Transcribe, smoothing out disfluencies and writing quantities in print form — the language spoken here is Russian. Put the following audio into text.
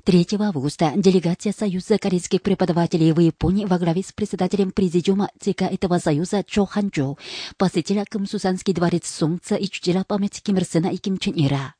3 августа делегация Союза корейских преподавателей в Японии во главе с председателем президиума ЦК этого союза Чо Хан-чо посетила Кымсусанский дворец Солнца и чтила память Ким Ир Сена и Ким Чен Ира.